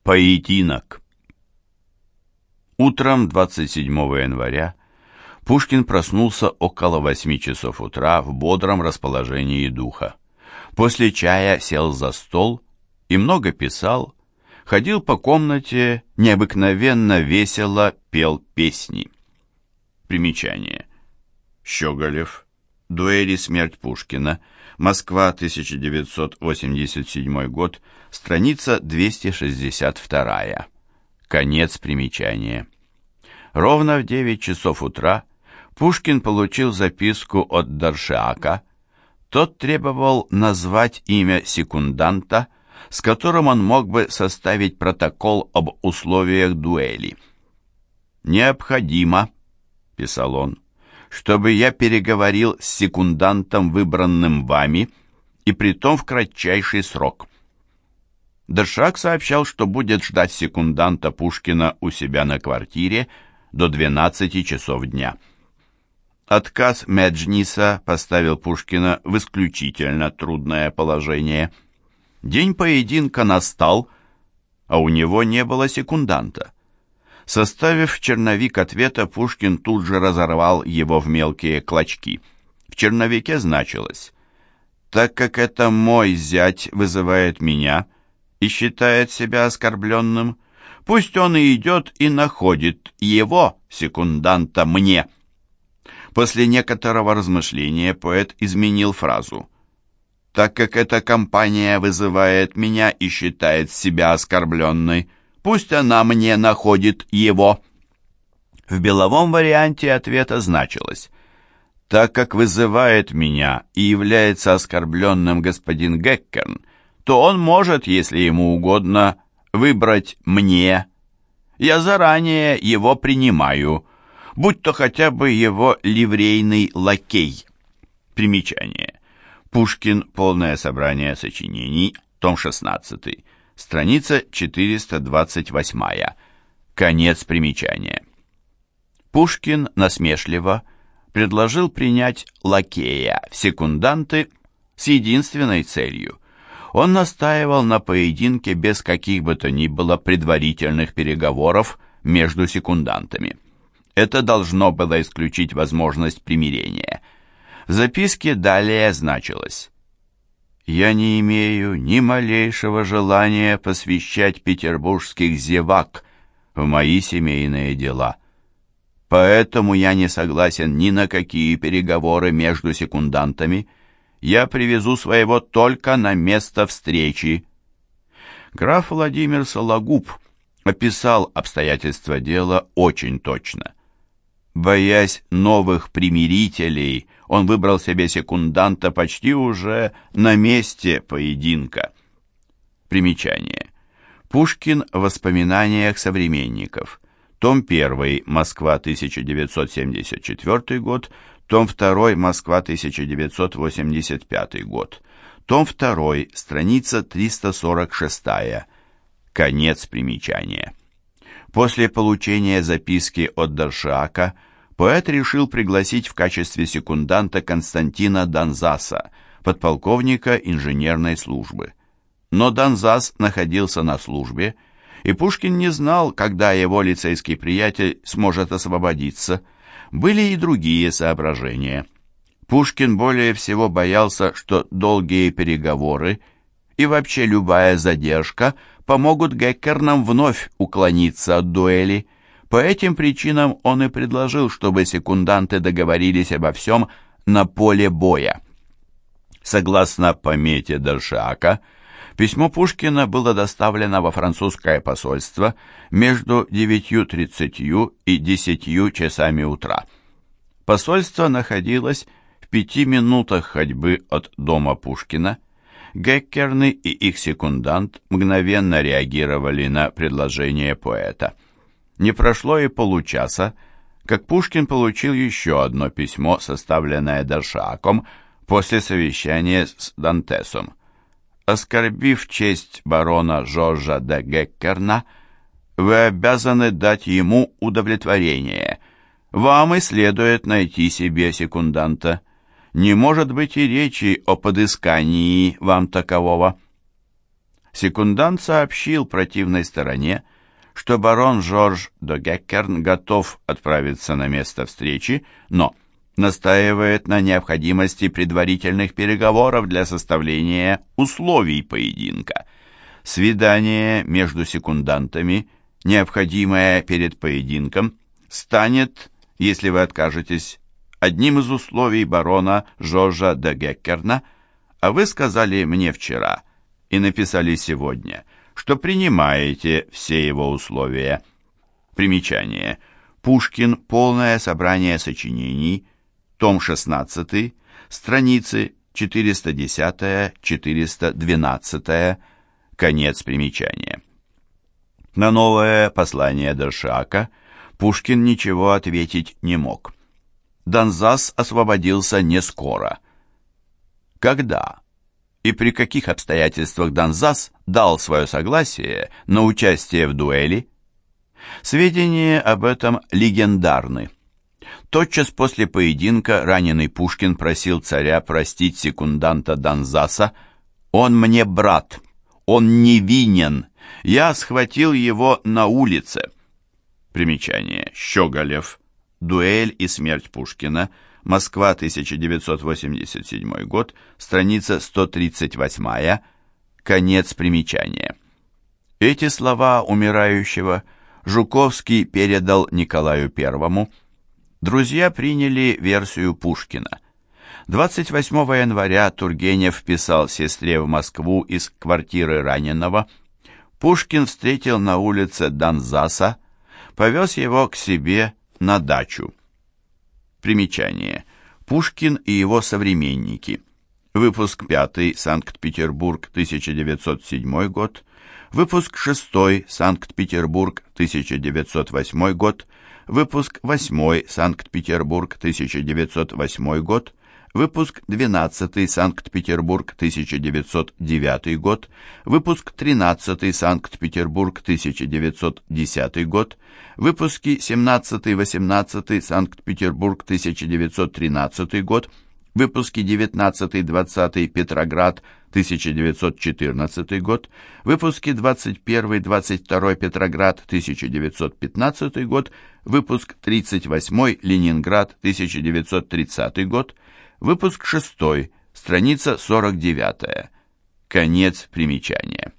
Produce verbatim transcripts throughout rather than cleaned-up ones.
Поединок. Утром двадцать седьмого января Пушкин проснулся около восьми часов утра в бодром расположении духа. После чая сел за стол и много писал, ходил по комнате, необыкновенно весело пел песни. Примечание. Щеголев. Дуэль и смерть Пушкина. Москва, тысяча девятьсот восемьдесят седьмой год. Страница двести шестьдесят два. Конец примечания. Ровно в девять часов утра Пушкин получил записку от Доршаака. Тот требовал назвать имя секунданта, с которым он мог бы составить протокол об условиях дуэли. «Необходимо», — писал он, — «чтобы я переговорил с секундантом, выбранным вами, и притом в кратчайший срок». Доршаак сообщал, что будет ждать секунданта Пушкина у себя на квартире до двенадцати часов дня. Отказ Меджниса поставил Пушкина в исключительно трудное положение. День поединка настал, а у него не было секунданта. Составив черновик ответа, Пушкин тут же разорвал его в мелкие клочки. В черновике значилось: «Так как это мой зять вызывает меня и считает себя оскорбленным, пусть он и идет и находит его, секунданта, мне». После некоторого размышления поэт изменил фразу: «Так как эта компания вызывает меня и считает себя оскорбленной, пусть она мне находит его». В беловом варианте ответа значилось: «Так как вызывает меня и является оскорбленным господин Геккерн, то он может, если ему угодно, выбрать мне. Я заранее его принимаю, будь то хотя бы его ливрейный лакей». Примечание. Пушкин. Полное собрание сочинений. Том шестнадцатый. Страница четыреста двадцать восемь. Конец примечания. Пушкин насмешливо предложил принять лакея в секунданты с единственной целью. Он настаивал на поединке без каких бы то ни было предварительных переговоров между секундантами. Это должно было исключить возможность примирения. В записке далее значилось: «Я не имею ни малейшего желания посвящать петербургских зевак в мои семейные дела. Поэтому я не согласен ни на какие переговоры между секундантами. Я привезу своего только на место встречи». Граф Владимир Сологуб описал обстоятельства дела очень точно. Боясь новых примирителей, он выбрал себе секунданта почти уже на месте поединка. Примечание. Пушкин в воспоминаниях современников. Том первый. Москва, тысяча девятьсот семьдесят четвёртый год. Том второй. Москва, тысяча девятьсот восемьдесят пятый год. Том второй. Страница триста сорок шесть. Конец примечания. После получения записки от Доршаака поэт решил пригласить в качестве секунданта Константина Донзаса, подполковника инженерной службы. Но Донзас находился на службе, и Пушкин не знал, когда его лицейский приятель сможет освободиться. Были и другие соображения. Пушкин более всего боялся, что долгие переговоры и вообще любая задержка помогут Геккернам вновь уклониться от дуэли. По этим причинам он и предложил, чтобы секунданты договорились обо всем на поле боя. Согласно помете Доршаака, письмо Пушкина было доставлено во французское посольство между девятью тридцатью и десятью часами утра. Посольство находилось в пяти минутах ходьбы от дома Пушкина. Геккерны и их секундант мгновенно реагировали на предложение поэта. Не прошло и получаса, как Пушкин получил еще одно письмо, составленное Доршааком после совещания с Дантесом. «Оскорбив честь барона Жоржа де Геккерна, вы обязаны дать ему удовлетворение. Вам и следует найти себе секунданта. Не может быть и речи о подыскании вам такового». Секундант сообщил противной стороне, что барон Жорж де Геккерн готов отправиться на место встречи, но настаивает на необходимости предварительных переговоров для составления условий поединка. Свидание между секундантами, необходимое перед поединком, станет, если вы откажетесь, одним из условий барона Жоржа де Геккерна, а вы сказали мне вчера и написали сегодня, что принимаете все его условия. Примечание. Пушкин. Полное собрание сочинений. Том шестнадцатый. Страницы четыреста десять — четыреста двенадцать. Конец примечания. На новое послание Дершака Пушкин ничего ответить не мог. Донзас освободился не скоро. Когда и при каких обстоятельствах Донзас дал свое согласие на участие в дуэли? Сведения об этом легендарны. Тотчас после поединка раненый Пушкин просил царя простить секунданта Донзаса. «Он мне брат, он невинен, я схватил его на улице». Примечание. Щеголев. Дуэль и смерть Пушкина. Москва, тысяча девятьсот восемьдесят седьмой год, страница сто тридцать восемь, конец примечания. Эти слова умирающего Жуковский передал Николаю Первому. Друзья приняли версию Пушкина. двадцать восьмого января Тургенев писал сестре в Москву из квартиры раненого. Пушкин встретил на улице Донзаса, повез его к себе на дачу. Примечание. Пушкин и его современники. Выпуск пятый, Санкт-Петербург, тысяча девятьсот седьмой год. Выпуск шестой, Санкт-Петербург, тысяча девятьсот восьмой год. Выпуск восьмой, Санкт-Петербург, тысяча девятьсот восьмой год. Выпуск двенадцатый, Санкт-Петербург, тысяча девятьсот девятый год. Выпуск тринадцатый, Санкт-Петербург, тысяча девятьсот десятый год. Выпуски семнадцатый, восемнадцатый, Санкт-Петербург, тысяча девятьсот тринадцатый год. Выпуски девятнадцатый, двадцатый, Петроград, тысяча девятьсот четырнадцатый год. Выпуски двадцать первый, двадцать второй, Петроград, тысяча девятьсот пятнадцатый год. Выпуск тридцать восьмой, Ленинград, тысяча девятьсот тридцатый год. Выпуск шестой, страница сорок девять. Конец примечания.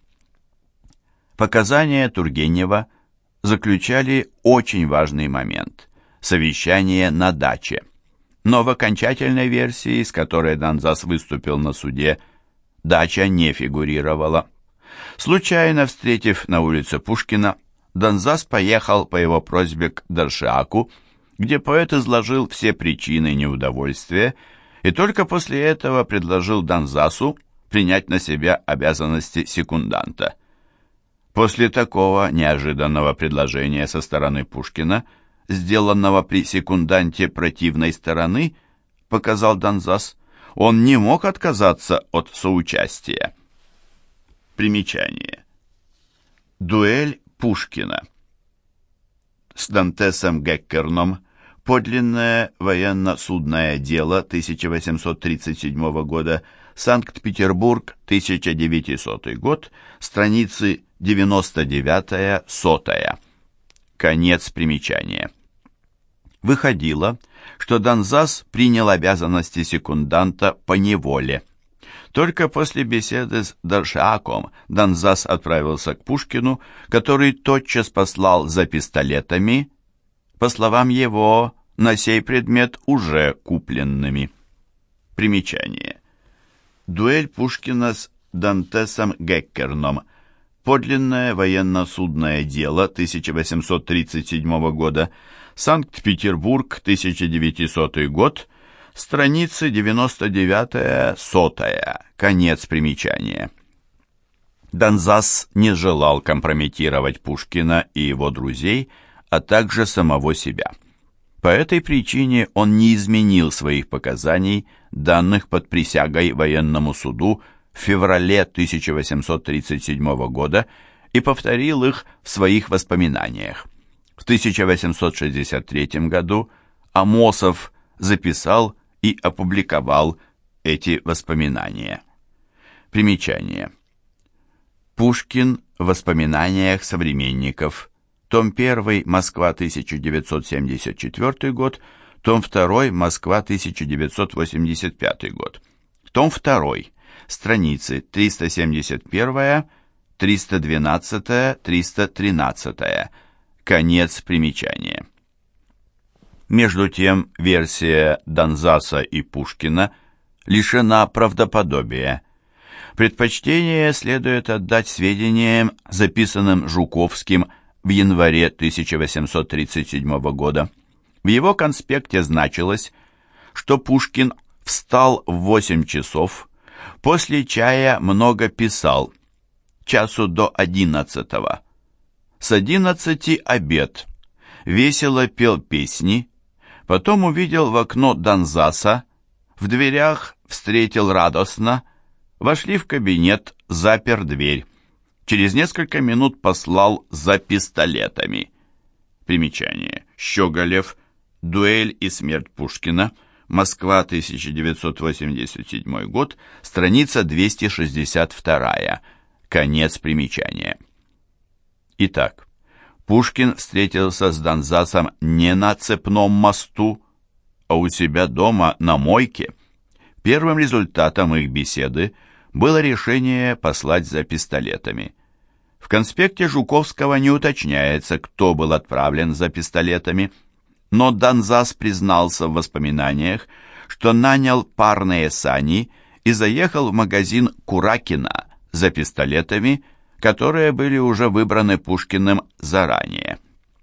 Показания Тургенева заключали очень важный момент – совещание на даче. Но в окончательной версии, с которой Донзас выступил на суде, дача не фигурировала. Случайно встретив на улице Пушкина, Донзас поехал по его просьбе к Дершаку, где поэт изложил все причины неудовольствия, и только после этого предложил Донзасу принять на себя обязанности секунданта. После такого неожиданного предложения со стороны Пушкина, сделанного при секунданте противной стороны, показал Донзас, он не мог отказаться от соучастия. Примечание. Дуэль Пушкина с Дантесом Геккерном. Подлинное военно-судное дело тысяча восемьсот тридцать седьмого года. Санкт-Петербург, тысяча девятисотый год. Страницы девяносто девять — сто. Конец примечания. Выходило, что Донзас принял обязанности секунданта по неволе. Только после беседы с Дершаком Донзас отправился к Пушкину, который тотчас послал за пистолетами, по словам его, на сей предмет уже купленными. Примечание. Дуэль Пушкина с Дантесом Геккерном. Подлинное военно-судное дело тысяча восемьсот тридцать седьмого года. Санкт-Петербург, тысяча девятисотый год. Страницы девяносто девять — сто. Конец примечания. Донзас не желал компрометировать Пушкина и его друзей, а также самого себя. По этой причине он не изменил своих показаний, данных под присягой военному суду в феврале тысяча восемьсот тридцать седьмого года, и повторил их в своих воспоминаниях. В тысяча восемьсот шестьдесят третьем году Амосов записал и опубликовал эти воспоминания. Примечание. Пушкин в воспоминаниях современников. Том один, Москва, тысяча девятьсот семьдесят четвёртый год. Том два, Москва, тысяча девятьсот восемьдесят пятый год. Том два. Страницы триста семьдесят один, триста двенадцать, триста тринадцать. Конец примечания. Между тем, версия Донзаса и Пушкина лишена правдоподобия. Предпочтение следует отдать сведениям, записанным Жуковским в январе тысяча восемьсот тридцать седьмого года. В его конспекте значилось, что Пушкин встал в восемь часов, после чая много писал, часу до одиннадцатого. С одиннадцати обед, весело пел песни, потом увидел в окно Донзаса, в дверях встретил радостно, вошли в кабинет, запер дверь. Через несколько минут послал за пистолетами. Примечание. Щеголев. Дуэль и смерть Пушкина. Москва, тысяча девятьсот восемьдесят седьмой год. Страница двести шестьдесят два. Конец примечания. Итак, Пушкин встретился с Донзасом не на Цепном мосту, а у себя дома на мойке. Первым результатом их беседы было решение послать за пистолетами. В конспекте Жуковского не уточняется, кто был отправлен за пистолетами, но Донзас признался в воспоминаниях, что нанял парные сани и заехал в магазин Куракина за пистолетами, которые были уже выбраны Пушкиным заранее.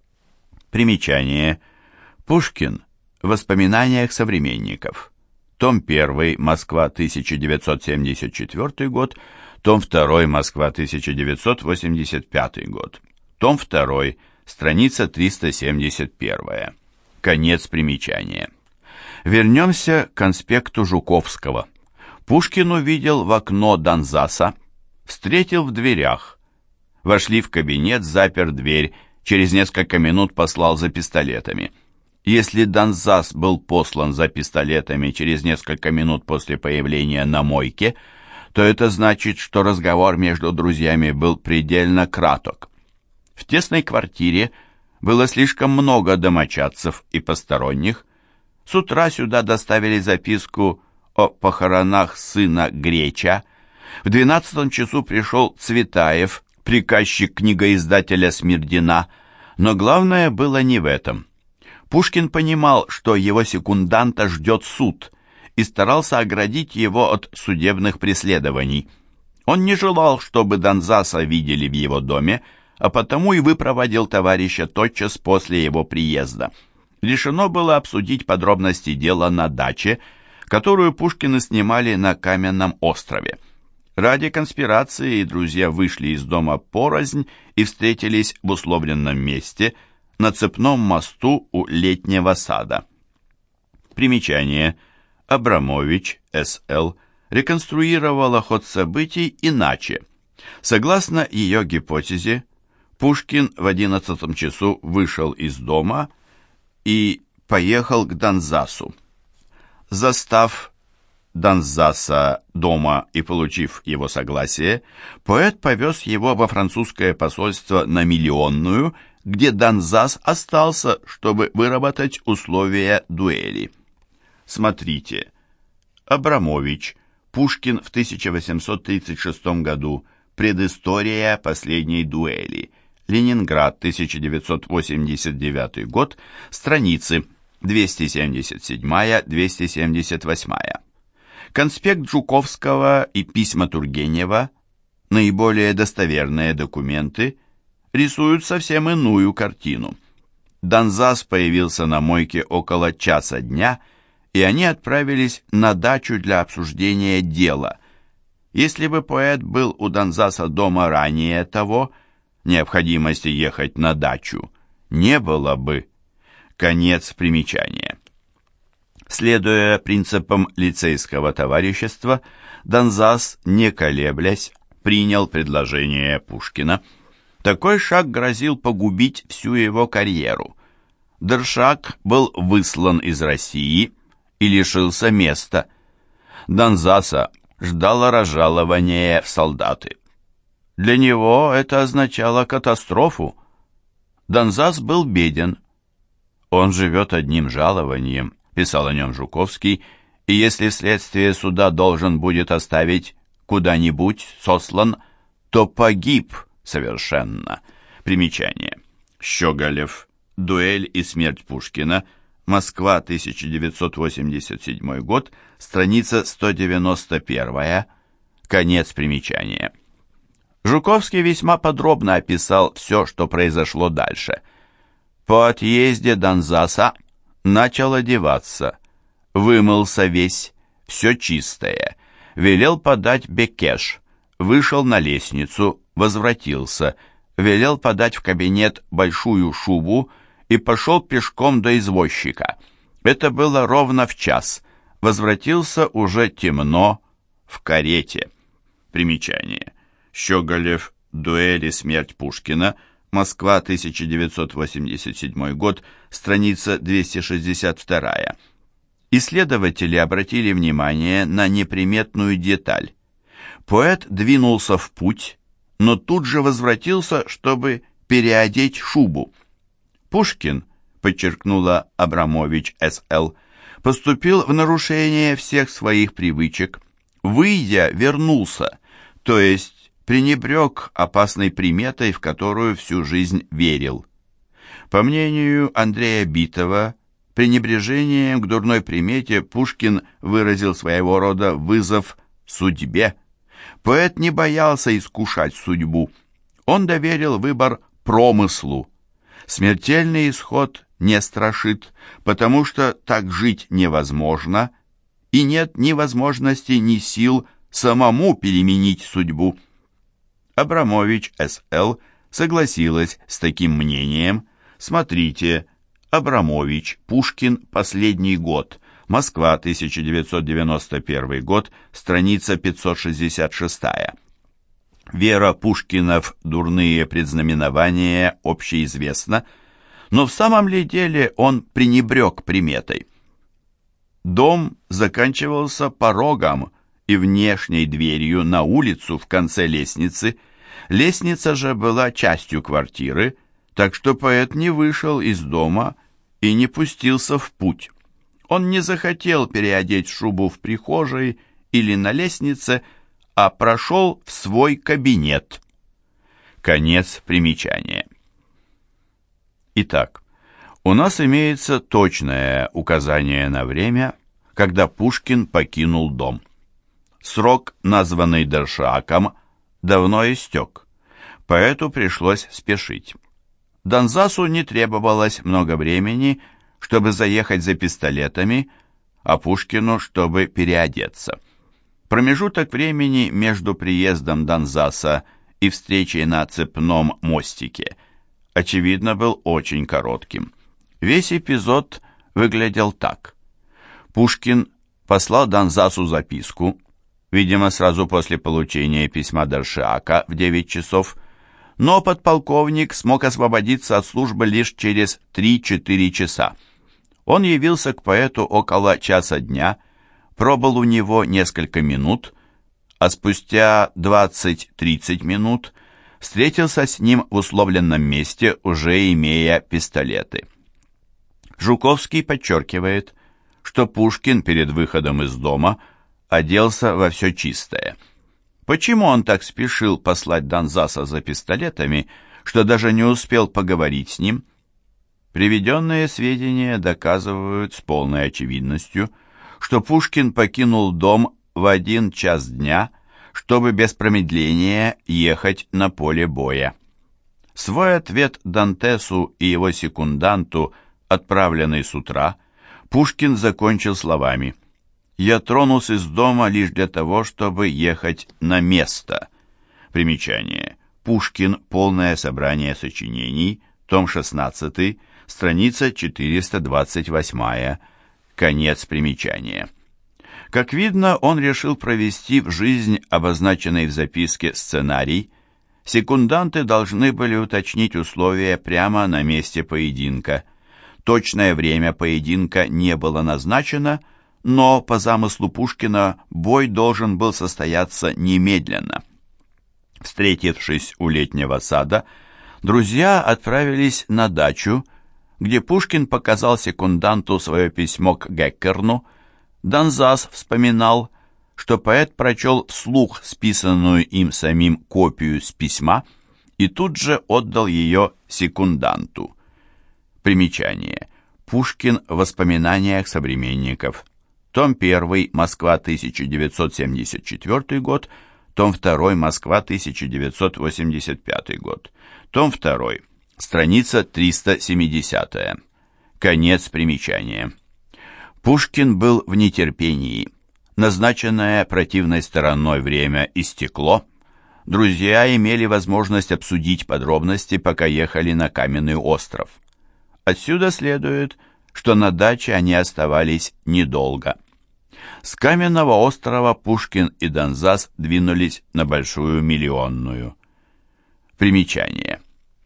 Примечание. Пушкин в воспоминаниях современников. Том один, Москва, тысяча девятьсот семьдесят четвёртый год. Том два, Москва, тысяча девятьсот восемьдесят пятый год. Том два, страница триста семьдесят один. Конец примечания. Вернемся к конспекту Жуковского. Пушкин увидел в окно Донзаса, встретил в дверях. Вошли в кабинет, запер дверь, через несколько минут послал за пистолетами. Если Донзас был послан за пистолетами через несколько минут после появления на мойке, то это значит, что разговор между друзьями был предельно краток. В тесной квартире было слишком много домочадцев и посторонних. С утра сюда доставили записку о похоронах сына Греча. В двенадцатом часу пришел Цветаев, приказчик книгоиздателя Смирдина, но главное было не в этом. Пушкин понимал, что его секунданта ждет суд, и старался оградить его от судебных преследований. Он не желал, чтобы Донзаса видели в его доме, а потому и выпроводил товарища тотчас после его приезда. Решено было обсудить подробности дела на даче, которую Пушкины снимали на Каменном острове. Ради конспирации друзья вышли из дома порознь и встретились в условленном месте на Цепном мосту у Летнего сада. Примечание. Абрамович, С Л, реконструировала ход событий иначе. Согласно ее гипотезе, Пушкин в одиннадцатом часу вышел из дома и поехал к Донзасу. Застав Донзаса дома и получив его согласие, поэт повез его во французское посольство на Миллионную, где Донзас остался, чтобы выработать условия дуэли. Смотрите. Абрамович. Пушкин в тысяча восемьсот тридцать шестом году. Предыстория последней дуэли. Ленинград, тысяча девятьсот восемьдесят девятый год. Страницы двести семьдесят семь - двести семьдесят восемь. Конспект Жуковского и письма Тургенева, наиболее достоверные документы, рисуют совсем иную картину. Донзас появился на мойке около часа дня, и они отправились на дачу для обсуждения дела. Если бы поэт был у Донзаса дома ранее того, необходимости ехать на дачу не было бы. Конец примечания. Следуя принципам лицейского товарищества, Донзас, не колеблясь, принял предложение Пушкина. Такой шаг грозил погубить всю его карьеру. Дершак был выслан из России и лишился места. Донзаса ждало разжалование в солдаты. Для него это означало катастрофу. Донзас был беден. «Он живет одним жалованием», — писал о нем Жуковский, «и если вследствие суда должен будет оставить куда-нибудь сослан, то погиб совершенно». Примечание. Щеголев. «Дуэль и смерть Пушкина». Москва, тысяча девятьсот восемьдесят седьмой год, страница сто девяносто первая. Конец примечания. Жуковский весьма подробно описал все, что произошло дальше. По отъезде Донзаса начал одеваться, вымылся весь, все чистое, велел подать бекеш, вышел на лестницу, возвратился, велел подать в кабинет большую шубу и пошел пешком до извозчика. Это было ровно в час. Возвратился уже темно, в карете. Примечание. Щеголев. «Дуэль и смерть Пушкина». Москва, тысяча девятьсот восемьдесят седьмой год, страница двести шестьдесят вторая. Исследователи обратили внимание на неприметную деталь. Поэт двинулся в путь, но тут же возвратился, чтобы переодеть шубу. Пушкин, подчеркнула Абрамович эс эл, поступил в нарушение всех своих привычек. Выйдя, вернулся, то есть пренебрег опасной приметой, в которую всю жизнь верил. По мнению Андрея Битова, пренебрежением к дурной примете Пушкин выразил своего рода вызов судьбе. Поэт не боялся искушать судьбу. Он доверил выбор промыслу. Смертельный исход не страшит, потому что так жить невозможно, и нет ни возможности, ни сил самому переменить судьбу. Абрамович эс эл согласилась с таким мнением. Смотрите, Абрамович, Пушкин, последний год, Москва, тысяча девятьсот девяносто первый год, страница пятьсот шестьдесят шестая. Вера Пушкина в дурные предзнаменования общеизвестна, но в самом ли деле он пренебрег приметой? Дом заканчивался порогом и внешней дверью на улицу в конце лестницы. Лестница же была частью квартиры, так что поэт не вышел из дома и не пустился в путь. Он не захотел переодеть шубу в прихожей или на лестнице, а прошел в свой кабинет. Конец примечания. Итак, у нас имеется точное указание на время, когда Пушкин покинул дом. Срок, названный Дершаком, давно истек. Поэту пришлось спешить. Донзасу не требовалось много времени, чтобы заехать за пистолетами, а Пушкину, чтобы переодеться. Промежуток времени между приездом Донзаса и встречей на Цепном мостике, очевидно, был очень коротким. Весь эпизод выглядел так. Пушкин послал Донзасу записку, видимо, сразу после получения письма Дершака в девять часов, но подполковник смог освободиться от службы лишь через три-четыре часа. Он явился к поэту около часа дня, пробыл у него несколько минут, а спустя двадцать-тридцать минут встретился с ним в условленном месте, уже имея пистолеты. Жуковский подчеркивает, что Пушкин перед выходом из дома оделся во все чистое. Почему он так спешил послать Донзаса за пистолетами, что даже не успел поговорить с ним? Приведенные сведения доказывают с полной очевидностью, что Пушкин покинул дом в один час дня, чтобы без промедления ехать на поле боя. Свой ответ Дантесу и его секунданту, отправленный с утра, Пушкин закончил словами: «Я тронулся из дома лишь для того, чтобы ехать на место». Примечание. Пушкин. Полное собрание сочинений. Том шестнадцатый. Страница четыреста двадцать восьмая. Конец примечания. Как видно, он решил провести в жизнь обозначенный в записке сценарий. Секунданты должны были уточнить условия прямо на месте поединка. Точное время поединка не было назначено, но по замыслу Пушкина бой должен был состояться немедленно. Встретившись у летнего сада, друзья отправились на дачу, где Пушкин показал секунданту свое письмо к Геккерну. Донзас вспоминал, что поэт прочел вслух списанную им самим копию с письма и тут же отдал ее секунданту. Примечание. Пушкин в воспоминаниях современников. Том один, Москва, тысяча девятьсот семьдесят четвёртый год, том два, Москва, тысяча девятьсот восемьдесят пятый год, том два, страница триста семидесятая. Конец примечания. Пушкин был в нетерпении. Назначенное противной стороной время истекло. Друзья имели возможность обсудить подробности, пока ехали на Каменный остров. Отсюда следует, что на даче они оставались недолго. С Каменного острова Пушкин и Донзас двинулись на Большую Миллионную. Примечание.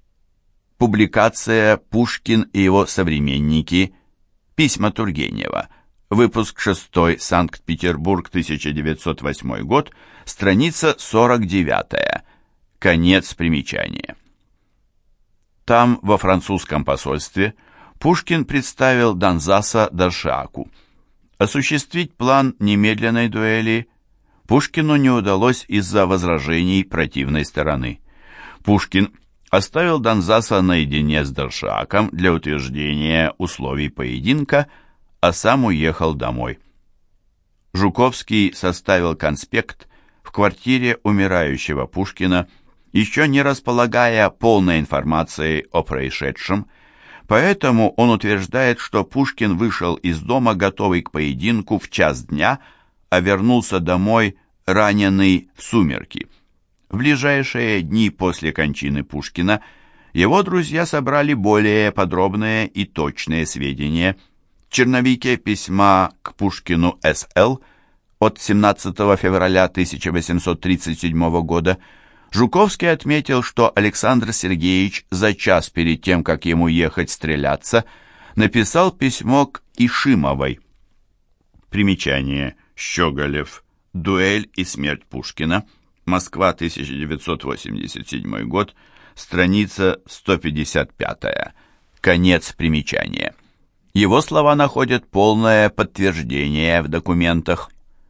Публикация «Пушкин и его современники», письма Тургенева, выпуск шестой, Санкт-Петербург, тысяча девятьсот восьмой год, страница сорок девятая. Конец примечания. Там, во французском посольстве, Пушкин представил Донзаса Доршаку. Осуществить план немедленной дуэли Пушкину не удалось из-за возражений противной стороны. Пушкин оставил Донзаса наедине с Доршаком для утверждения условий поединка, а сам уехал домой. Жуковский составил конспект в квартире умирающего Пушкина, еще не располагая полной информацией о происшедшем, поэтому он утверждает, что Пушкин вышел из дома, готовый к поединку, в час дня, а вернулся домой раненый в сумерки. В ближайшие дни после кончины Пушкина его друзья собрали более подробные и точные сведения. В черновике письма к Пушкину С Л от семнадцатого февраля тысяча восемьсот тридцать седьмого года Жуковский отметил, что Александр Сергеевич за час перед тем, как ему ехать стреляться, написал письмо к Ишимовой. Примечание. Щеголев. Дуэль и смерть Пушкина. Москва, тысяча девятьсот восемьдесят седьмой год. Страница сто пятьдесят пятая. Конец примечания. Его слова находят полное подтверждение в документах.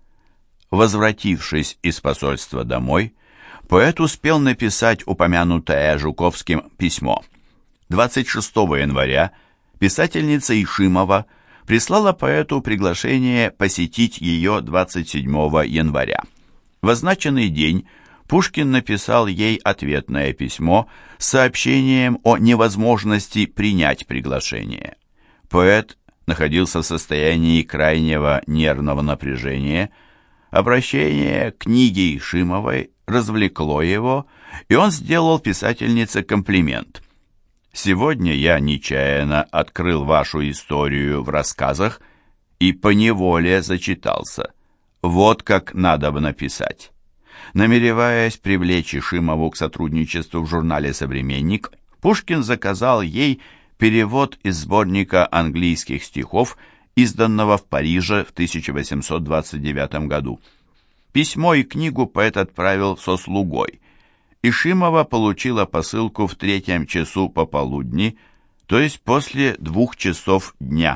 Возвратившись из посольства домой, поэт успел написать упомянутое Жуковским письмо. двадцать шестого января писательница Ишимова прислала поэту приглашение посетить ее двадцать седьмого января. В означенный день Пушкин написал ей ответное письмо с сообщением о невозможности принять приглашение. Поэт находился в состоянии крайнего нервного напряжения. Обращение к книге Ишимовой развлекло его, и он сделал писательнице комплимент. «Сегодня я нечаянно открыл вашу историю в рассказах и поневоле зачитался. Вот как надо бы написать». Намереваясь привлечь Ишимову к сотрудничеству в журнале «Современник», Пушкин заказал ей перевод из сборника английских стихов, изданного в Париже в тысяча восемьсот двадцать девятом году. Письмо и книгу поэт отправил со слугой. Ишимова получила посылку в третьем часу пополудни, то есть после двух часов дня.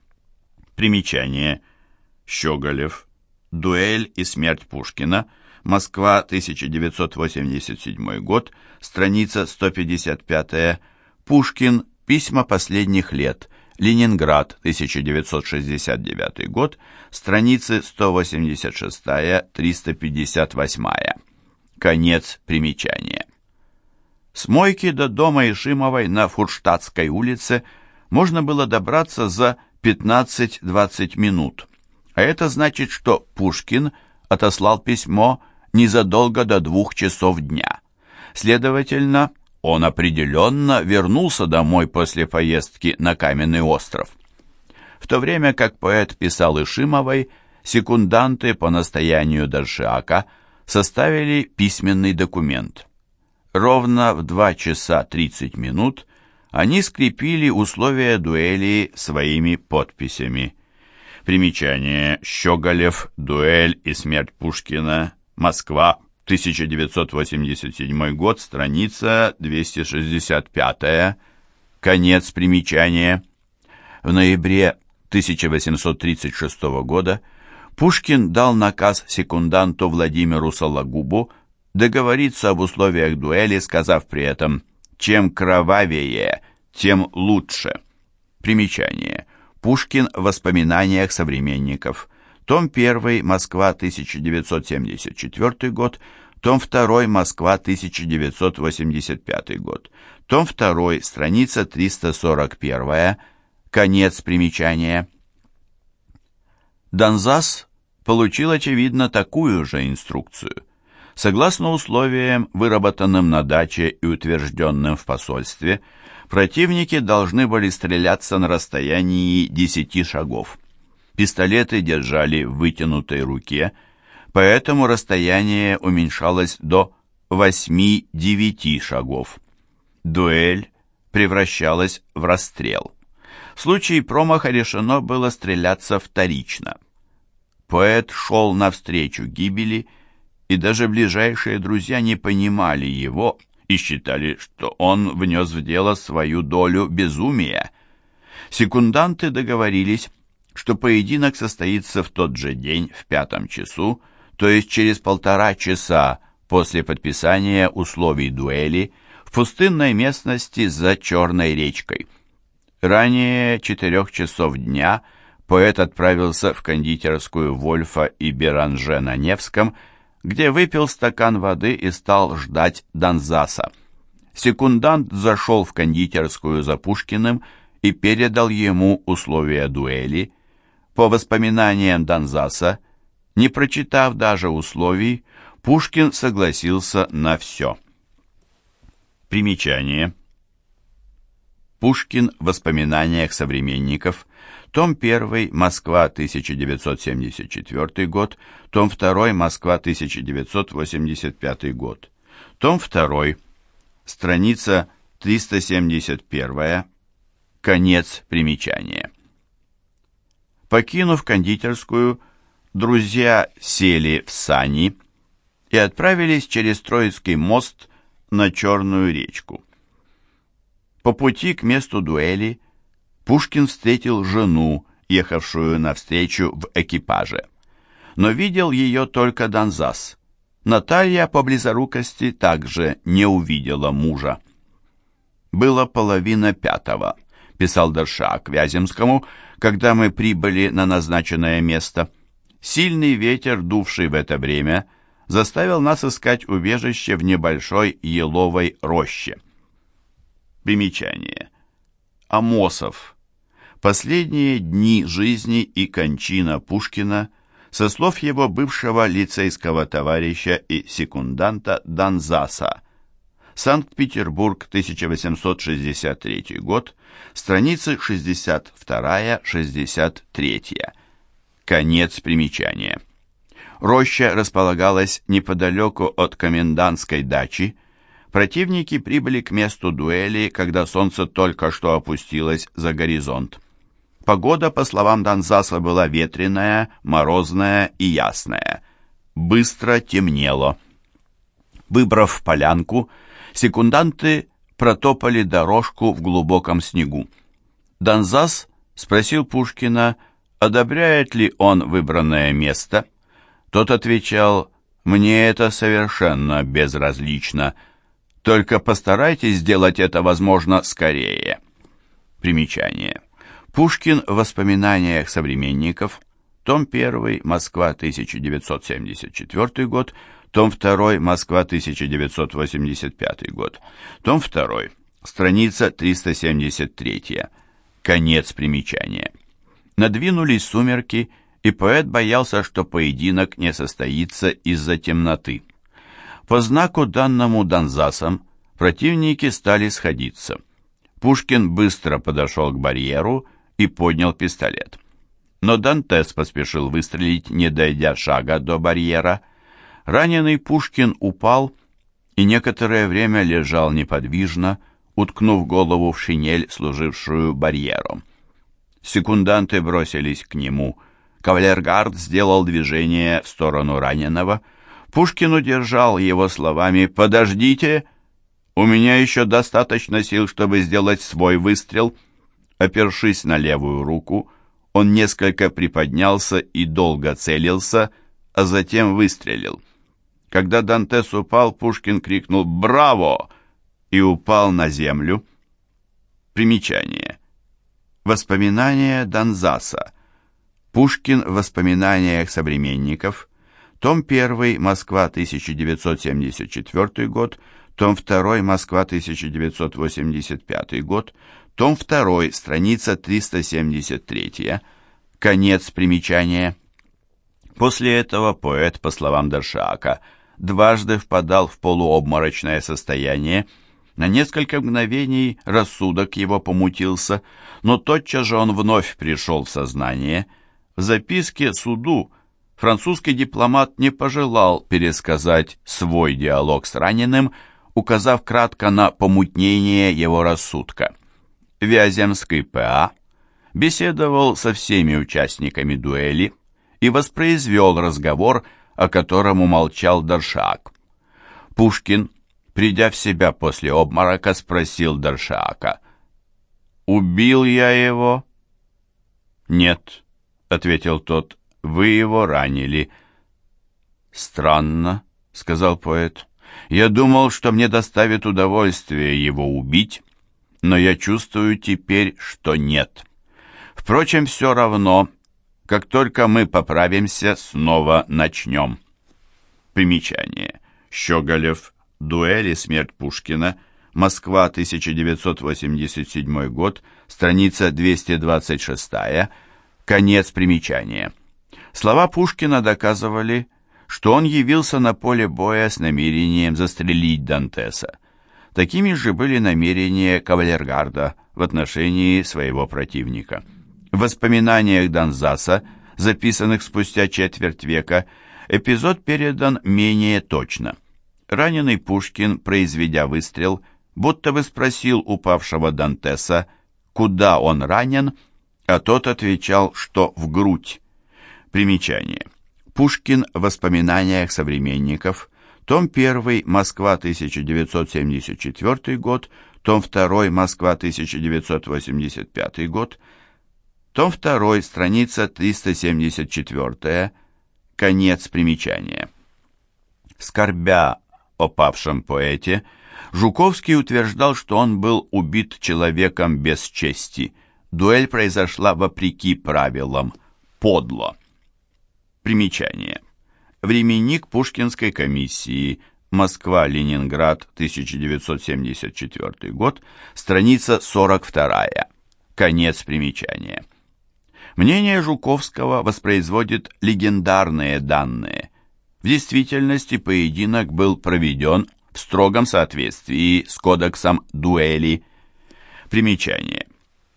Примечание. Щеголев. Дуэль и смерть Пушкина. Москва, тысяча девятьсот восемьдесят седьмой год. Страница сто пятьдесят пятая. Пушкин. Письма последних лет. Ленинград, тысяча девятьсот шестьдесят девятый год, страницы сто восемьдесят шестая — триста пятьдесят восьмая. Конец примечания. С мойки до дома Ишимовой на Фурштадтской улице можно было добраться за пятнадцать-двадцать минут, а это значит, что Пушкин отослал письмо незадолго до двух часов дня. Следовательно, он определенно вернулся домой после поездки на Каменный остров. В то время как поэт писал Ишимовой, секунданты по настоянию Доршака составили письменный документ. Ровно в два часа тридцать минут они скрепили условия дуэли своими подписями. Примечание. Щеголев. Дуэль и смерть Пушкина. Москва. тысяча девятьсот восемьдесят седьмой год, страница двести шестьдесят пять, конец примечания. В ноябре тысяча восемьсот тридцать шестого года Пушкин дал наказ секунданту Владимиру Сологубу договориться об условиях дуэли, сказав при этом «чем кровавее, тем лучше». Примечание. Пушкин в воспоминаниях современников. Том один, Москва, тысяча девятьсот семьдесят четвёртый год. Том два, Москва, тысяча девятьсот восемьдесят пятый год. Том два, страница триста сорок один. Конец примечания. Донзас получил, очевидно, такую же инструкцию. Согласно условиям, выработанным на даче и утвержденным в посольстве, противники должны были стреляться на расстоянии десяти шагов. Пистолеты держали в вытянутой руке, поэтому расстояние уменьшалось до восьми-девяти шагов. Дуэль превращалась в расстрел. В случае промаха решено было стреляться вторично. Поэт шел навстречу гибели, и даже ближайшие друзья не понимали его и считали, что он внес в дело свою долю безумия. Секунданты договорились, что поединок состоится в тот же день в пятом часу, то есть через полтора часа после подписания условий дуэли в пустынной местности за Черной речкой. Ранее четырех часов дня поэт отправился в кондитерскую Вольфа и Беранже на Невском, где выпил стакан воды и стал ждать Донзаса. Секундант зашел в кондитерскую за Пушкиным и передал ему условия дуэли. По воспоминаниям Донзаса, не прочитав даже условий, Пушкин согласился на все. Примечание. Пушкин в воспоминаниях современников. Том один, Москва, тысяча девятьсот семьдесят четвёртый год. Том два, Москва, тысяча девятьсот восемьдесят пятый год. Том два, страница триста семьдесят один. Конец примечания. Покинув кондитерскую, друзья сели в сани и отправились через Троицкий мост на Черную речку. По пути к месту дуэли Пушкин встретил жену, ехавшую навстречу в экипаже. Но видел ее только Донзас. Наталья по близорукости также не увидела мужа. «Было половина пятого», — писал Дершак Вяземскому, когда мы прибыли на назначенное место. Сильный ветер, дувший в это время, заставил нас искать убежище в небольшой еловой роще. Примечание. Амосов. Последние дни жизни и кончина Пушкина, со слов его бывшего лицейского товарища и секунданта Донзаса. Санкт-Петербург, тысяча восемьсот шестьдесят третий год, страницы шестьдесят два — шестьдесят три. Конец примечания. Роща располагалась неподалеку от комендантской дачи. Противники прибыли к месту дуэли, когда солнце только что опустилось за горизонт. Погода, по словам Донзаса, была ветреная, морозная и ясная. Быстро темнело. Выбрав полянку, секунданты протопали дорожку в глубоком снегу. Донзас спросил Пушкина, одобряет ли он выбранное место. Тот отвечал: «Мне это совершенно безразлично. Только постарайтесь сделать это, возможно, скорее». Примечание. Пушкин в воспоминаниях современников. Том один, Москва, тысяча девятьсот семьдесят четвёртый год. Том два, Москва, тысяча девятьсот восемьдесят пятый год. Том два, страница триста семьдесят три. Конец примечания. Надвинулись сумерки, и поэт боялся, что поединок не состоится из-за темноты. По знаку, данному Донзасом, противники стали сходиться. Пушкин быстро подошел к барьеру и поднял пистолет. Но Дантес поспешил выстрелить, не дойдя шага до барьера. Раненый Пушкин упал и некоторое время лежал неподвижно, уткнув голову в шинель, служившую барьером. Секунданты бросились к нему. Кавалергард сделал движение в сторону раненого. Пушкин удержал его словами: «Подождите, у меня еще достаточно сил, чтобы сделать свой выстрел». Опершись на левую руку, он несколько приподнялся и долго целился, а затем выстрелил. Когда Дантес упал, Пушкин крикнул «Браво!» и упал на землю. Примечание. Воспоминания Донзаса. Пушкин в воспоминаниях современников. Том один, Москва, тысяча девятьсот семьдесят четвёртый год. Том два, Москва, тысяча девятьсот восемьдесят пятый год. Том два, страница триста семьдесят три. Конец примечания. После этого поэт, по словам Дершаака, дважды впадал в полуобморочное состояние. На несколько мгновений рассудок его помутился, но тотчас же он вновь пришел в сознание. В записке суду французский дипломат не пожелал пересказать свой диалог с раненым, указав кратко на помутнение его рассудка. Вяземский П.А. беседовал со всеми участниками дуэли и воспроизвел разговор, о котором умолчал Дершаак. Пушкин, придя в себя после обморока, спросил Дершаака: «Убил я его?» «Нет», — ответил тот, — «вы его ранили». «Странно», — сказал поэт, — «я думал, что мне доставит удовольствие его убить, но я чувствую теперь, что нет. Впрочем, все равно, как только мы поправимся, снова начнем». Примечание. Щеголев. Дуэль и смерть Пушкина. Москва, тысяча девятьсот восемьдесят седьмой год. Страница двести двадцать шесть. Конец примечания. Слова Пушкина доказывали, что он явился на поле боя с намерением застрелить Дантеса. Такими же были намерения кавалергарда в отношении своего противника. В воспоминаниях Донзаса, записанных спустя четверть века, эпизод передан менее точно. Раненый Пушкин, произведя выстрел, будто бы спросил упавшего Дантеса, куда он ранен, а тот отвечал, что в грудь. Примечание. Пушкин в воспоминаниях современников. Том один, Москва, тысяча девятьсот семьдесят четвёртый год. Том два, Москва, тысяча девятьсот восемьдесят пятый год. Том два, страница триста семьдесят четыре. Конец примечания. Скорбя о павшем поэте, Жуковский утверждал, что он был убит человеком без чести. Дуэль произошла вопреки правилам. Подло. Примечание. Временник Пушкинской комиссии. Москва, Ленинград, тысяча девятьсот семьдесят четвёртый год. Страница сорок два. Конец примечания. Мнение Жуковского воспроизводит легендарные данные. В действительности поединок был проведен в строгом соответствии с кодексом дуэли. Примечание.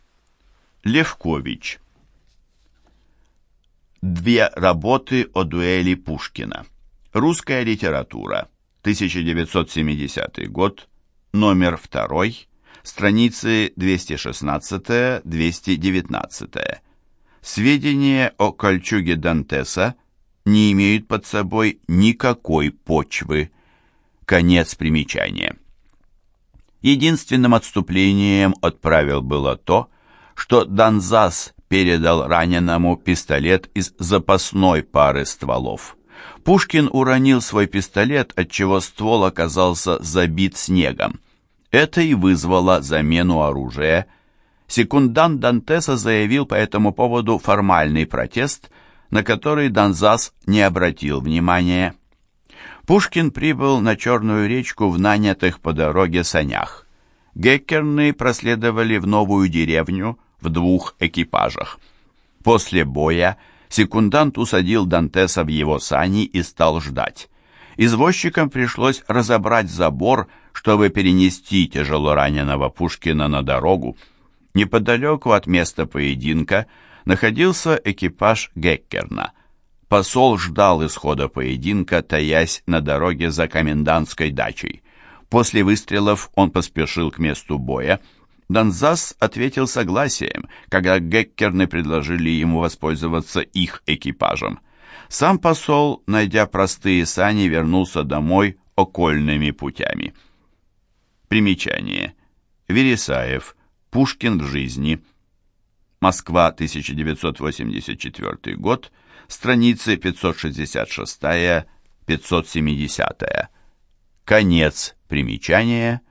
Левкович. Две работы о дуэли Пушкина. Русская литература. тысяча девятьсот семидесятый год. Номер два. Страницы двести шестнадцать - двести девятнадцать. Сведения о кольчуге Дантеса не имеют под собой никакой почвы. Конец примечания. Единственным отступлением от правил было то, что Донзас передал раненому пистолет из запасной пары стволов. Пушкин уронил свой пистолет, отчего ствол оказался забит снегом. Это и вызвало замену оружия. Секундант Дантеса заявил по этому поводу формальный протест, на который Донзас не обратил внимания. Пушкин прибыл на Черную речку в нанятых по дороге санях. Геккерны проследовали в новую деревню в двух экипажах. После боя секундант усадил Дантеса в его сани и стал ждать. Извозчикам пришлось разобрать забор, чтобы перенести тяжелораненого Пушкина на дорогу. Неподалеку от места поединка находился экипаж Геккерна. Посол ждал исхода поединка, таясь на дороге за комендантской дачей. После выстрелов он поспешил к месту боя. Донзас ответил согласием, когда Геккерны предложили ему воспользоваться их экипажем. Сам посол, найдя простые сани, вернулся домой окольными путями. Примечание. Вересаев. Пушкин в жизни. Москва, тысяча девятьсот восемьдесят четвёртый год. Страницы пятьсот шестьдесят шесть — пятьсот семьдесят. Конец примечания.